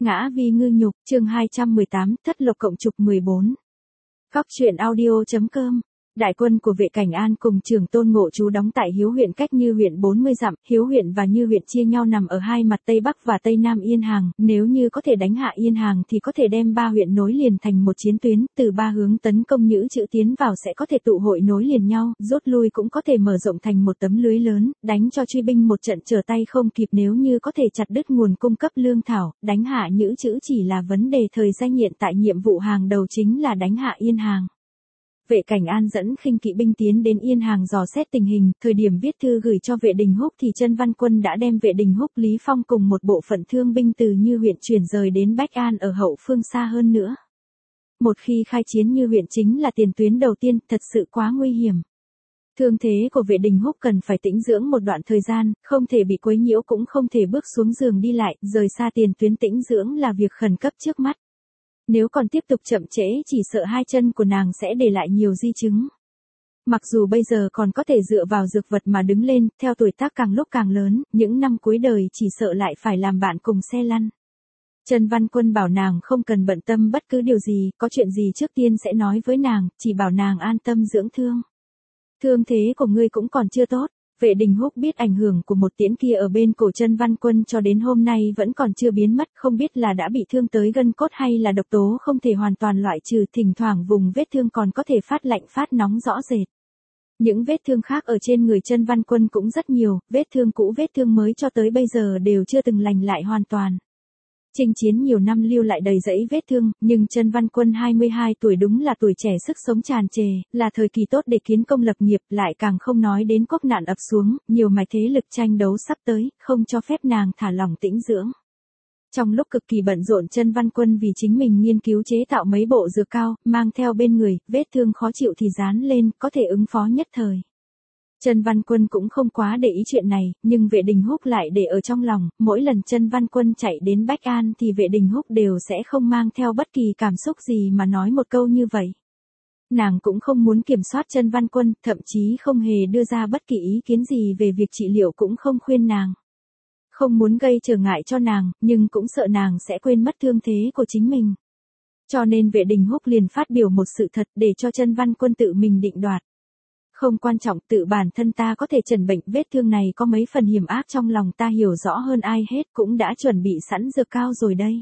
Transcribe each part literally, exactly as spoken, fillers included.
Ngã vì ngư nhục, chương hai trăm mười tám, thất lộc cộng trục mười bốn. Góc truyện audio.com. Đại quân của Vệ Cảnh An cùng Trường Tôn Ngộ trú đóng tại Hiếu huyện cách Như huyện bốn mươi dặm, Hiếu huyện và Như huyện chia nhau nằm ở hai mặt Tây Bắc và Tây Nam Yên Hàng, nếu như có thể đánh hạ Yên Hàng thì có thể đem ba huyện nối liền thành một chiến tuyến, từ ba hướng tấn công Nhữ Chữ tiến vào sẽ có thể tụ hội nối liền nhau, rút lui cũng có thể mở rộng thành một tấm lưới lớn, đánh cho truy binh một trận trở tay không kịp, nếu như có thể chặt đứt nguồn cung cấp lương thảo, đánh hạ Nhữ Chữ chỉ là vấn đề thời gian, hiện tại nhiệm vụ hàng đầu chính là đánh hạ Yên Hàng. Vệ Cảnh An dẫn khinh kỵ binh tiến đến Yên Hàng dò xét tình hình, thời điểm viết thư gửi cho Vệ Đình Húc thì Chân Văn Quân đã đem Vệ Đình Húc, Lý Phong cùng một bộ phận thương binh từ Như huyện chuyển rời đến Bách An ở hậu phương xa hơn nữa. Một khi khai chiến, Như huyện chính là tiền tuyến đầu tiên, thật sự quá nguy hiểm. Thương thế của Vệ Đình Húc cần phải tĩnh dưỡng một đoạn thời gian, không thể bị quấy nhiễu cũng không thể bước xuống giường đi lại, rời xa tiền tuyến tĩnh dưỡng là việc khẩn cấp trước mắt. Nếu còn tiếp tục chậm trễ chỉ sợ hai chân của nàng sẽ để lại nhiều di chứng. Mặc dù bây giờ còn có thể dựa vào dược vật mà đứng lên, theo tuổi tác càng lúc càng lớn, những năm cuối đời chỉ sợ lại phải làm bạn cùng xe lăn. Chân Văn Quân bảo nàng không cần bận tâm bất cứ điều gì, có chuyện gì trước tiên sẽ nói với nàng, chỉ bảo nàng an tâm dưỡng thương. Thương thế của ngươi cũng còn chưa tốt. Vệ Đình Húc biết ảnh hưởng của một tiễn kia ở bên cổ Chân Văn Quân cho đến hôm nay vẫn còn chưa biến mất, không biết là đã bị thương tới gân cốt hay là độc tố không thể hoàn toàn loại trừ, thỉnh thoảng vùng vết thương còn có thể phát lạnh phát nóng rõ rệt. Những vết thương khác ở trên người Chân Văn Quân cũng rất nhiều, vết thương cũ vết thương mới cho tới bây giờ đều chưa từng lành lại hoàn toàn. Chinh chiến nhiều năm lưu lại đầy rẫy vết thương, nhưng Chân Văn Quân hai mươi hai tuổi đúng là tuổi trẻ sức sống tràn trề, là thời kỳ tốt để kiến công lập nghiệp, lại càng không nói đến quốc nạn ập xuống, nhiều mạch thế lực tranh đấu sắp tới, không cho phép nàng thả lỏng tĩnh dưỡng. Trong lúc cực kỳ bận rộn, Chân Văn Quân vì chính mình nghiên cứu chế tạo mấy bộ dược cao, mang theo bên người, vết thương khó chịu thì dán lên, có thể ứng phó nhất thời. Chân Văn Quân cũng không quá để ý chuyện này, nhưng Vệ Đình Húc lại để ở trong lòng, mỗi lần Chân Văn Quân chạy đến Bách An thì Vệ Đình Húc đều sẽ không mang theo bất kỳ cảm xúc gì mà nói một câu như vậy. Nàng cũng không muốn kiểm soát Chân Văn Quân, thậm chí không hề đưa ra bất kỳ ý kiến gì về việc trị liệu, cũng không khuyên nàng. Không muốn gây trở ngại cho nàng, nhưng cũng sợ nàng sẽ quên mất thương thế của chính mình. Cho nên Vệ Đình Húc liền phát biểu một sự thật để cho Chân Văn Quân tự mình định đoạt. Không quan trọng, tự bản thân ta có thể chẩn bệnh, vết thương này có mấy phần hiểm ác trong lòng ta hiểu rõ hơn ai hết, cũng đã chuẩn bị sẵn dược cao rồi đây.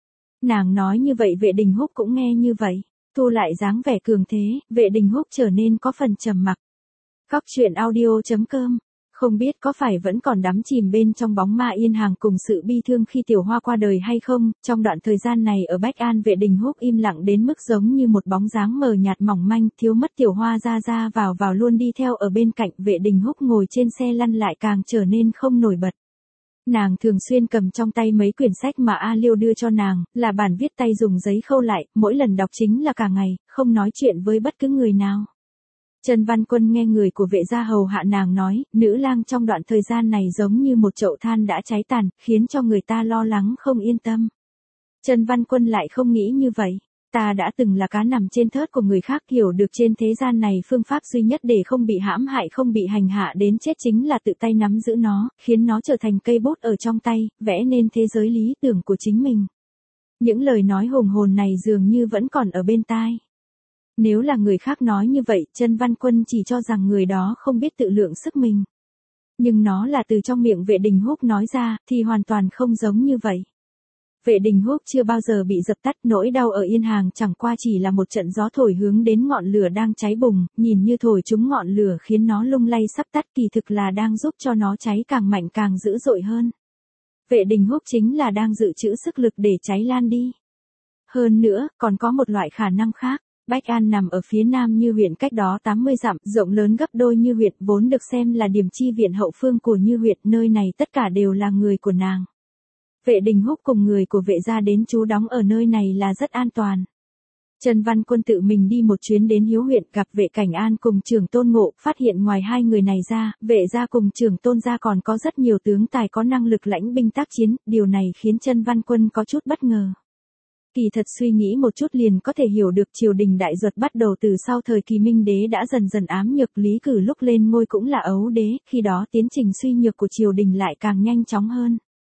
Nàng nói như vậy Vệ Đình Húc cũng nghe như vậy, thu lại dáng vẻ cường thế, Vệ Đình Húc trở nên có phần trầm mặc. Góc truyện audio.com. Không biết có phải vẫn còn đắm chìm bên trong bóng ma Yên Hàng cùng sự bi thương khi Tiểu Hoa qua đời hay không, trong đoạn thời gian này ở Bách An Vệ Đình Húc im lặng đến mức giống như một bóng dáng mờ nhạt mỏng manh, thiếu mất Tiểu Hoa ra ra vào vào luôn đi theo ở bên cạnh. Vệ Đình Húc ngồi trên xe lăn lại càng trở nên không nổi bật. Nàng thường xuyên cầm trong tay mấy quyển sách mà A Liêu đưa cho nàng, là bản viết tay dùng giấy khâu lại, mỗi lần đọc chính là cả ngày, không nói chuyện với bất cứ người nào. Chân Văn Quân nghe người của Vệ gia hầu hạ nàng nói, nữ lang trong đoạn thời gian này giống như một chậu than đã cháy tàn, khiến cho người ta lo lắng không yên tâm. Chân Văn Quân lại không nghĩ như vậy. Ta đã từng là cá nằm trên thớt của người khác, hiểu được trên thế gian này phương pháp duy nhất để không bị hãm hại, không bị hành hạ đến chết chính là tự tay nắm giữ nó, khiến nó trở thành cây bút ở trong tay, vẽ nên thế giới lý tưởng của chính mình. Những lời nói hùng hồn này dường như vẫn còn ở bên tai. Nếu là người khác nói như vậy, Chân Văn Quân chỉ cho rằng người đó không biết tự lượng sức mình. Nhưng nó là từ trong miệng Vệ Đình Húc nói ra, thì hoàn toàn không giống như vậy. Vệ Đình Húc chưa bao giờ bị dập tắt, nỗi đau ở Yên Hàng chẳng qua chỉ là một trận gió thổi hướng đến ngọn lửa đang cháy bùng, nhìn như thổi trúng ngọn lửa khiến nó lung lay sắp tắt, kỳ thực là đang giúp cho nó cháy càng mạnh càng dữ dội hơn. Vệ Đình Húc chính là đang dự trữ sức lực để cháy lan đi. Hơn nữa, còn có một loại khả năng khác. Bách An nằm ở phía nam Như huyện, cách đó tám mươi dặm, rộng lớn gấp đôi Như huyện, vốn được xem là điểm chi viện hậu phương của Như huyện, nơi này tất cả đều là người của nàng. Vệ Đình Húc cùng người của Vệ gia đến trú đóng ở nơi này là rất an toàn. Chân Văn Quân tự mình đi một chuyến đến Hiếu huyện, gặp Vệ Cảnh An cùng Trường Tôn Ngộ, phát hiện ngoài hai người này ra, Vệ gia cùng Trường Tôn gia còn có rất nhiều tướng tài có năng lực lãnh binh tác chiến, điều này khiến Chân Văn Quân có chút bất ngờ. Kỳ thật suy nghĩ một chút liền có thể hiểu được, triều đình Đại Duật bắt đầu từ sau thời kỳ Minh đế đã dần dần ám nhược, Lý Cử lúc lên ngôi cũng là ấu đế, khi đó tiến trình suy nhược của triều đình lại càng nhanh chóng hơn.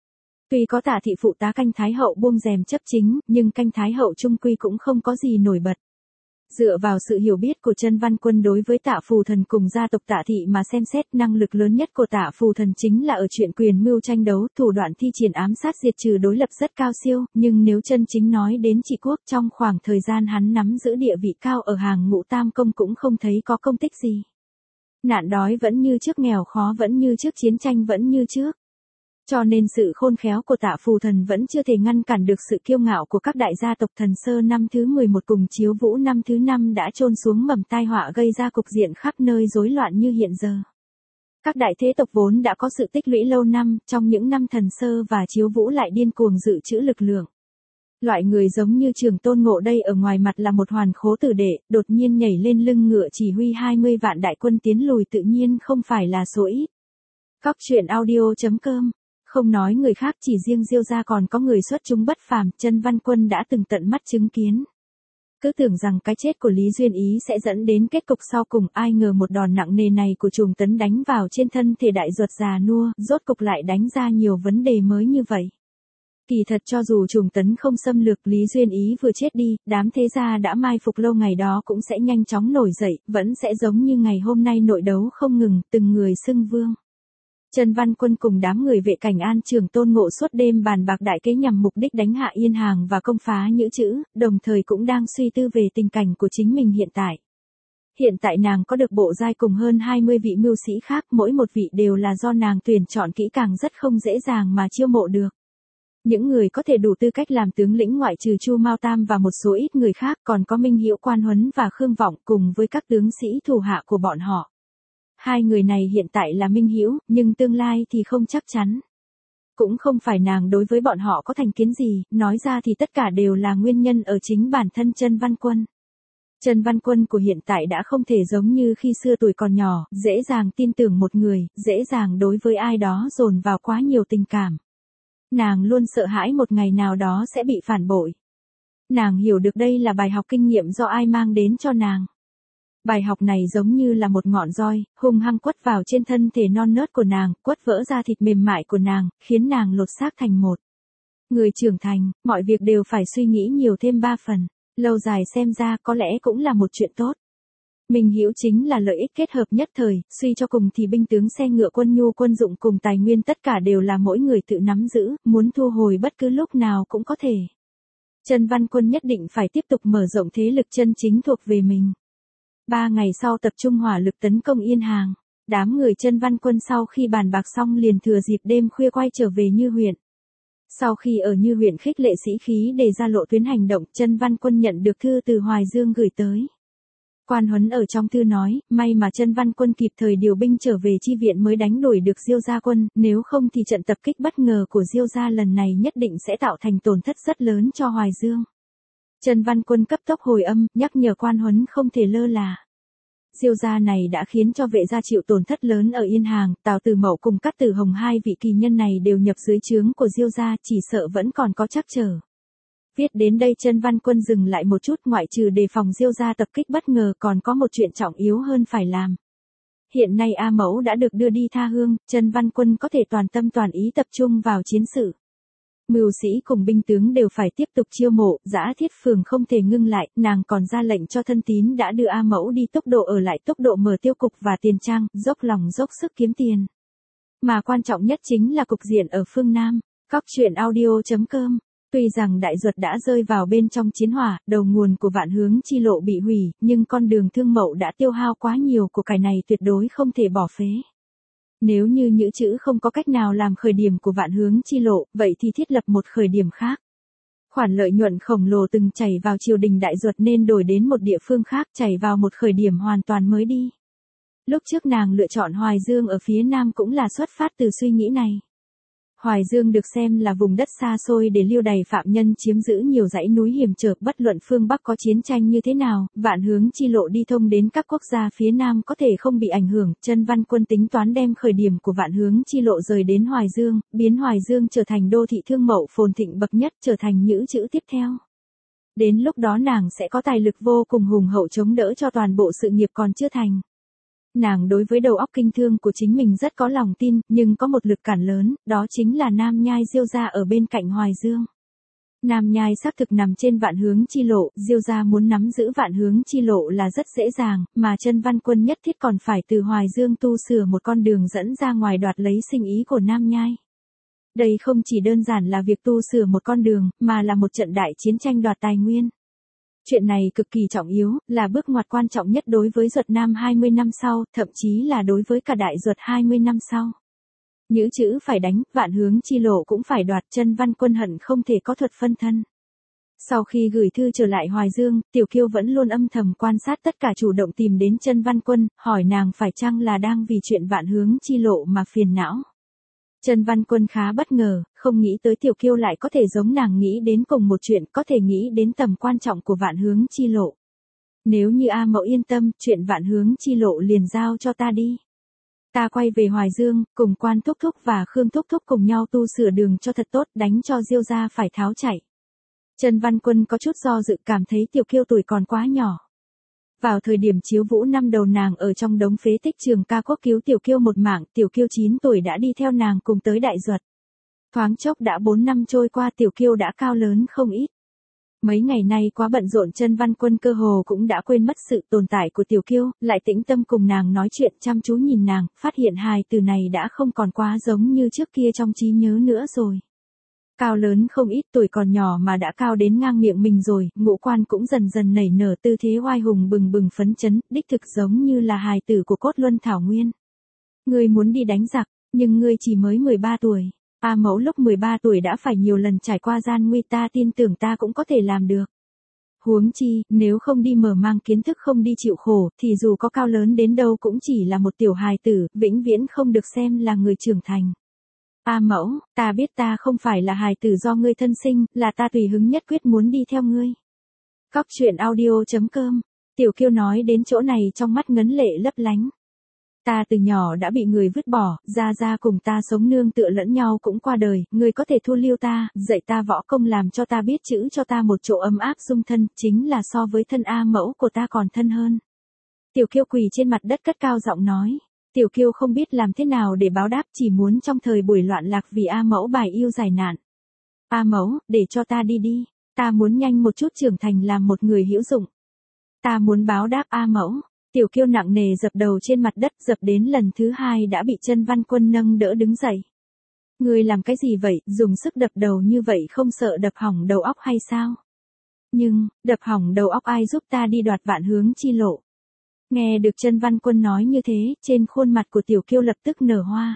Tuy có Tạ thị phụ tá canh thái hậu buông rèm chấp chính, nhưng canh thái hậu chung quy cũng không có gì nổi bật. Dựa vào sự hiểu biết của Chân Văn Quân đối với Tạ Phù Thần cùng gia tộc Tạ thị mà xem xét, năng lực lớn nhất của Tạ Phù Thần chính là ở chuyện quyền mưu tranh đấu, thủ đoạn thi triển ám sát diệt trừ đối lập rất cao siêu, nhưng nếu chân chính nói đến trị quốc, trong khoảng thời gian hắn nắm giữ địa vị cao ở hàng ngũ tam công cũng không thấy có công tích gì. Nạn đói vẫn như trước, nghèo khó vẫn như trước, chiến tranh vẫn như trước. Cho nên sự khôn khéo của Tạ Phù Thần vẫn chưa thể ngăn cản được sự kiêu ngạo của các đại gia tộc Thần Sơ năm thứ mười một cùng Chiếu Vũ năm thứ năm đã chôn xuống mầm tai họa gây ra cục diện khắp nơi rối loạn như hiện giờ. Các đại thế tộc vốn đã có sự tích lũy lâu năm, trong những năm Thần Sơ và Chiếu Vũ lại điên cuồng dự trữ lực lượng. Loại người giống như Trường Tôn Ngộ đây ở ngoài mặt là một hoàn khố tử đệ, đột nhiên nhảy lên lưng ngựa chỉ huy hai mươi vạn đại quân tiến lùi tự nhiên không phải là số ít. Cóc truyện audio chấm com. Không nói người khác, chỉ riêng Diêu gia còn có người xuất chúng bất phàm, Chân Văn Quân đã từng tận mắt chứng kiến. Cứ tưởng rằng cái chết của Lý Duyên Ý sẽ dẫn đến kết cục sau cùng, ai ngờ một đòn nặng nề này của Trùng Tấn đánh vào trên thân thể đại ruột già nua, rốt cục lại đánh ra nhiều vấn đề mới như vậy. Kỳ thật cho dù Trùng Tấn không xâm lược, Lý Duyên Ý vừa chết đi, đám thế gia đã mai phục lâu ngày đó cũng sẽ nhanh chóng nổi dậy, vẫn sẽ giống như ngày hôm nay nội đấu không ngừng, từng người xưng vương. Chân Văn Quân cùng đám người vệ cảnh an Trường Tôn Ngộ suốt đêm bàn bạc đại kế nhằm mục đích đánh hạ Yên Hàng và công phá Nhữ Chữ, đồng thời cũng đang suy tư về tình cảnh của chính mình hiện tại. Hiện tại nàng có được bộ giai cùng hơn hai mươi vị mưu sĩ khác, mỗi một vị đều là do nàng tuyển chọn kỹ càng, rất không dễ dàng mà chiêu mộ được. Những người có thể đủ tư cách làm tướng lĩnh ngoại trừ Chu Mao Tam và một số ít người khác, còn có Minh Hữu Quan Huấn và Khương Vọng cùng với các tướng sĩ thủ hạ của bọn họ. Hai người này hiện tại là minh hữu, nhưng tương lai thì không chắc chắn. Cũng không phải nàng đối với bọn họ có thành kiến gì, nói ra thì tất cả đều là nguyên nhân ở chính bản thân Chân Văn Quân. Chân Văn Quân của hiện tại đã không thể giống như khi xưa tuổi còn nhỏ, dễ dàng tin tưởng một người, dễ dàng đối với ai đó dồn vào quá nhiều tình cảm. Nàng luôn sợ hãi một ngày nào đó sẽ bị phản bội. Nàng hiểu được đây là bài học kinh nghiệm do ai mang đến cho nàng. Bài học này giống như là một ngọn roi, hung hăng quất vào trên thân thể non nớt của nàng, quất vỡ ra thịt mềm mại của nàng, khiến nàng lột xác thành một. Người trưởng thành, mọi việc đều phải suy nghĩ nhiều thêm ba phần, lâu dài xem ra có lẽ cũng là một chuyện tốt. Minh hữu chính là lợi ích kết hợp nhất thời, suy cho cùng thì binh tướng xe ngựa quân nhu quân dụng cùng tài nguyên tất cả đều là mỗi người tự nắm giữ, muốn thu hồi bất cứ lúc nào cũng có thể. Chân Văn Quân nhất định phải tiếp tục mở rộng thế lực chân chính thuộc về mình. Ba ngày sau tập trung hỏa lực tấn công Yên Hàng, đám người Chân Văn Quân sau khi bàn bạc xong liền thừa dịp đêm khuya quay trở về Như huyện. Sau khi ở Như huyện khích lệ sĩ khí để ra lộ tuyến hành động, Chân Văn Quân nhận được thư từ Hoài Dương gửi tới. Quan Huấn ở trong thư nói, may mà Chân Văn Quân kịp thời điều binh trở về chi viện mới đánh đuổi được Diêu gia quân, nếu không thì trận tập kích bất ngờ của Diêu gia lần này nhất định sẽ tạo thành tổn thất rất lớn cho Hoài Dương. Chân Văn Quân cấp tốc hồi âm, nhắc nhở Quan Huấn không thể lơ là. Diêu gia này đã khiến cho vệ gia chịu tổn thất lớn ở Yên Hàng, Tào Tử Mậu cùng Cát Tử Hồng hai vị kỳ nhân này đều nhập dưới trướng của Diêu gia, chỉ sợ vẫn còn có trắc trở. Viết đến đây Chân Văn Quân dừng lại một chút, ngoại trừ đề phòng Diêu gia tập kích bất ngờ còn có một chuyện trọng yếu hơn phải làm. Hiện nay A Mẫu đã được đưa đi tha hương, Chân Văn Quân có thể toàn tâm toàn ý tập trung vào chiến sự. Mưu sĩ cùng binh tướng đều phải tiếp tục chiêu mộ, Dã Thiết Phường không thể ngưng lại, nàng còn ra lệnh cho thân tín đã đưa A Mẫu đi tốc độ ở lại tốc độ mở tiêu cục và tiền trang, dốc lòng dốc sức kiếm tiền. Mà quan trọng nhất chính là cục diện ở phương Nam. Cóc truyện audio chấm com. Tuy rằng đại duật đã rơi vào bên trong chiến hỏa, đầu nguồn của vạn hướng chi lộ bị hủy, nhưng con đường Thương Mậu đã tiêu hao quá nhiều của cải này tuyệt đối không thể bỏ phế. Nếu như Nhữ Chữ không có cách nào làm khởi điểm của vạn hướng chi lộ, vậy thì thiết lập một khởi điểm khác. Khoản lợi nhuận khổng lồ từng chảy vào triều đình đại duật nên đổi đến một địa phương khác, chảy vào một khởi điểm hoàn toàn mới đi. Lúc trước nàng lựa chọn Hoài Dương ở phía Nam cũng là xuất phát từ suy nghĩ này. Hoài Dương được xem là vùng đất xa xôi để lưu đày phạm nhân chiếm giữ nhiều dãy núi hiểm trở, bất luận phương Bắc có chiến tranh như thế nào, vạn hướng chi lộ đi thông đến các quốc gia phía Nam có thể không bị ảnh hưởng. Chân Văn Quân tính toán đem khởi điểm của vạn hướng chi lộ rời đến Hoài Dương, biến Hoài Dương trở thành đô thị thương mậu phồn thịnh bậc nhất, trở thành Nhữ Chữ tiếp theo. Đến lúc đó nàng sẽ có tài lực vô cùng hùng hậu chống đỡ cho toàn bộ sự nghiệp còn chưa thành. Nàng đối với đầu óc kinh thương của chính mình rất có lòng tin, nhưng có một lực cản lớn, đó chính là Nam Nhai Diêu gia ở bên cạnh Hoài Dương. Nam Nhai xác thực nằm trên Vạn Hướng chi lộ, Diêu gia muốn nắm giữ Vạn Hướng chi lộ là rất dễ dàng, mà Chân Văn Quân nhất thiết còn phải từ Hoài Dương tu sửa một con đường dẫn ra ngoài đoạt lấy sinh ý của Nam Nhai. Đây không chỉ đơn giản là việc tu sửa một con đường, mà là một trận đại chiến tranh đoạt tài nguyên. Chuyện này cực kỳ trọng yếu, là bước ngoặt quan trọng nhất đối với Duật Nam hai mươi năm sau, thậm chí là đối với cả đại Duật hai mươi năm sau. Nhữ chữ phải đánh, Vạn Hướng chi lộ cũng phải đoạt, Chân Văn Quân hận không thể có thuật phân thân. Sau khi gửi thư trở lại Hoài Dương, Tiểu Kiêu vẫn luôn âm thầm quan sát tất cả, chủ động tìm đến Chân Văn Quân, hỏi nàng phải chăng là đang vì chuyện Vạn Hướng chi lộ mà phiền não. Chân Văn Quân khá bất ngờ, không nghĩ tới Tiểu Kiêu lại có thể giống nàng nghĩ đến cùng một chuyện, có thể nghĩ đến tầm quan trọng của Vạn Hướng chi lộ. Nếu như A Mẫu yên tâm, chuyện Vạn Hướng chi lộ liền giao cho ta đi. Ta quay về Hoài Dương, cùng Quan Thúc Thúc và Khương Thúc Thúc cùng nhau tu sửa đường cho thật tốt, đánh cho Diêu gia phải tháo chạy. Chân Văn Quân có chút do dự, cảm thấy Tiểu Kiêu tuổi còn quá nhỏ. Vào thời điểm chiếu vũ năm đầu nàng ở trong đống phế tích Trường Ca Quốc cứu Tiểu Kiêu một mạng, Tiểu Kiêu chín tuổi đã đi theo nàng cùng tới đại Duật. Thoáng chốc đã bốn năm trôi qua, Tiểu Kiêu đã cao lớn không ít. Mấy ngày nay quá bận rộn, Chân Văn Quân cơ hồ cũng đã quên mất sự tồn tại của Tiểu Kiêu, lại tĩnh tâm cùng nàng nói chuyện, chăm chú nhìn nàng, phát hiện hài từ này đã không còn quá giống như trước kia trong trí nhớ nữa rồi. Cao lớn không ít, tuổi còn nhỏ mà đã cao đến ngang miệng mình rồi, ngũ quan cũng dần dần nảy nở, tư thế oai hùng bừng bừng phấn chấn, đích thực giống như là hài tử của Cốt Luân Thảo Nguyên. Ngươi muốn đi đánh giặc, nhưng ngươi chỉ mới mười ba tuổi. A Mẫu lúc mười ba tuổi đã phải nhiều lần trải qua gian nguy, ta tin tưởng ta cũng có thể làm được. Huống chi, nếu không đi mở mang kiến thức, không đi chịu khổ, thì dù có cao lớn đến đâu cũng chỉ là một tiểu hài tử, vĩnh viễn không được xem là người trưởng thành. A Mẫu, ta biết ta không phải là hài tử do ngươi thân sinh, là ta tùy hứng nhất quyết muốn đi theo ngươi. Cóc truyện audio chấm com. Tiểu Kiêu nói đến chỗ này trong mắt ngấn lệ lấp lánh. Ta từ nhỏ đã bị người vứt bỏ, gia gia cùng ta sống nương tựa lẫn nhau cũng qua đời, ngươi có thể thu lưu ta, dạy ta võ công, làm cho ta biết chữ, cho ta một chỗ ấm áp dung thân, chính là so với thân A Mẫu của ta còn thân hơn. Tiểu Kiêu quỳ trên mặt đất cất cao giọng nói. Tiểu Kiêu không biết làm thế nào để báo đáp, chỉ muốn trong thời buổi loạn lạc vì A Mẫu bài yêu giải nạn. A Mẫu, để cho ta đi đi, ta muốn nhanh một chút trưởng thành làm một người hữu dụng. Ta muốn báo đáp A Mẫu. Tiểu Kiêu nặng nề dập đầu trên mặt đất, dập đến lần thứ hai đã bị Chân Văn Quân nâng đỡ đứng dậy. Ngươi làm cái gì vậy, dùng sức đập đầu như vậy không sợ đập hỏng đầu óc hay sao? Nhưng, đập hỏng đầu óc ai giúp ta đi đoạt Vạn Hướng chi lộ? Nghe được Chân Văn Quân nói như thế, trên khuôn mặt của Tiểu Kiêu lập tức nở hoa.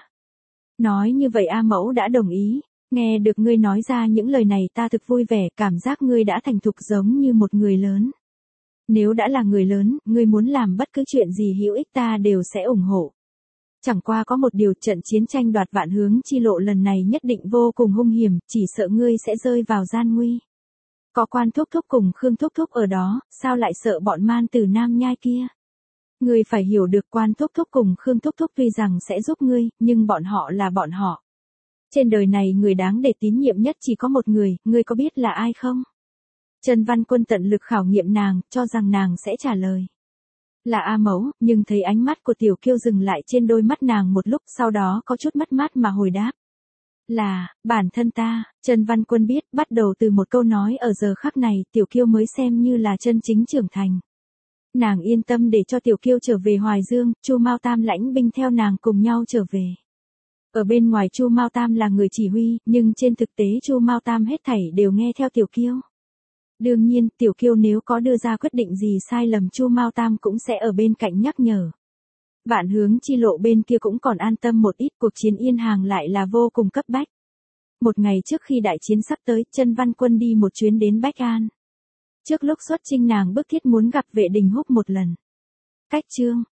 Nói như vậy A Mẫu đã đồng ý, nghe được ngươi nói ra những lời này ta thực vui vẻ, cảm giác ngươi đã thành thục giống như một người lớn. Nếu đã là người lớn, ngươi muốn làm bất cứ chuyện gì hữu ích ta đều sẽ ủng hộ. Chẳng qua có một điều, trận chiến tranh đoạt Vạn Hướng chi lộ lần này nhất định vô cùng hung hiểm, chỉ sợ ngươi sẽ rơi vào gian nguy. Có Quan Thúc Thúc cùng Khương Thúc Thúc ở đó, sao lại sợ bọn man tử Nam Nhai kia? Ngươi phải hiểu được, Quan Thúc Thúc cùng Khương Thúc Thúc tuy rằng sẽ giúp ngươi, nhưng bọn họ là bọn họ. Trên đời này người đáng để tín nhiệm nhất chỉ có một người, ngươi có biết là ai không? Chân Văn Quân tận lực khảo nghiệm nàng, cho rằng nàng sẽ trả lời. Là A Mẫu, nhưng thấy ánh mắt của Tiểu Kiêu dừng lại trên đôi mắt nàng một lúc, sau đó có chút mất mát mà hồi đáp. Là, bản thân ta. Chân Văn Quân biết, bắt đầu từ một câu nói ở giờ khắc này, Tiểu Kiêu mới xem như là chân chính trưởng thành. Nàng yên tâm để cho Tiểu Kiêu trở về Hoài Dương, Chu Mao Tam lãnh binh theo nàng cùng nhau trở về. Ở bên ngoài Chu Mao Tam là người chỉ huy, nhưng trên thực tế Chu Mao Tam hết thảy đều nghe theo Tiểu Kiêu. Đương nhiên, Tiểu Kiêu nếu có đưa ra quyết định gì sai lầm, Chu Mao Tam cũng sẽ ở bên cạnh nhắc nhở. Vạn Hướng chi lộ bên kia cũng còn an tâm một ít, cuộc chiến Yên Hàng lại là vô cùng cấp bách. Một ngày trước khi đại chiến sắp tới, Chân Văn Quân đi một chuyến đến Bách An. Trước lúc xuất chinh nàng bức thiết muốn gặp Vệ Đình Húc một lần. Cách chương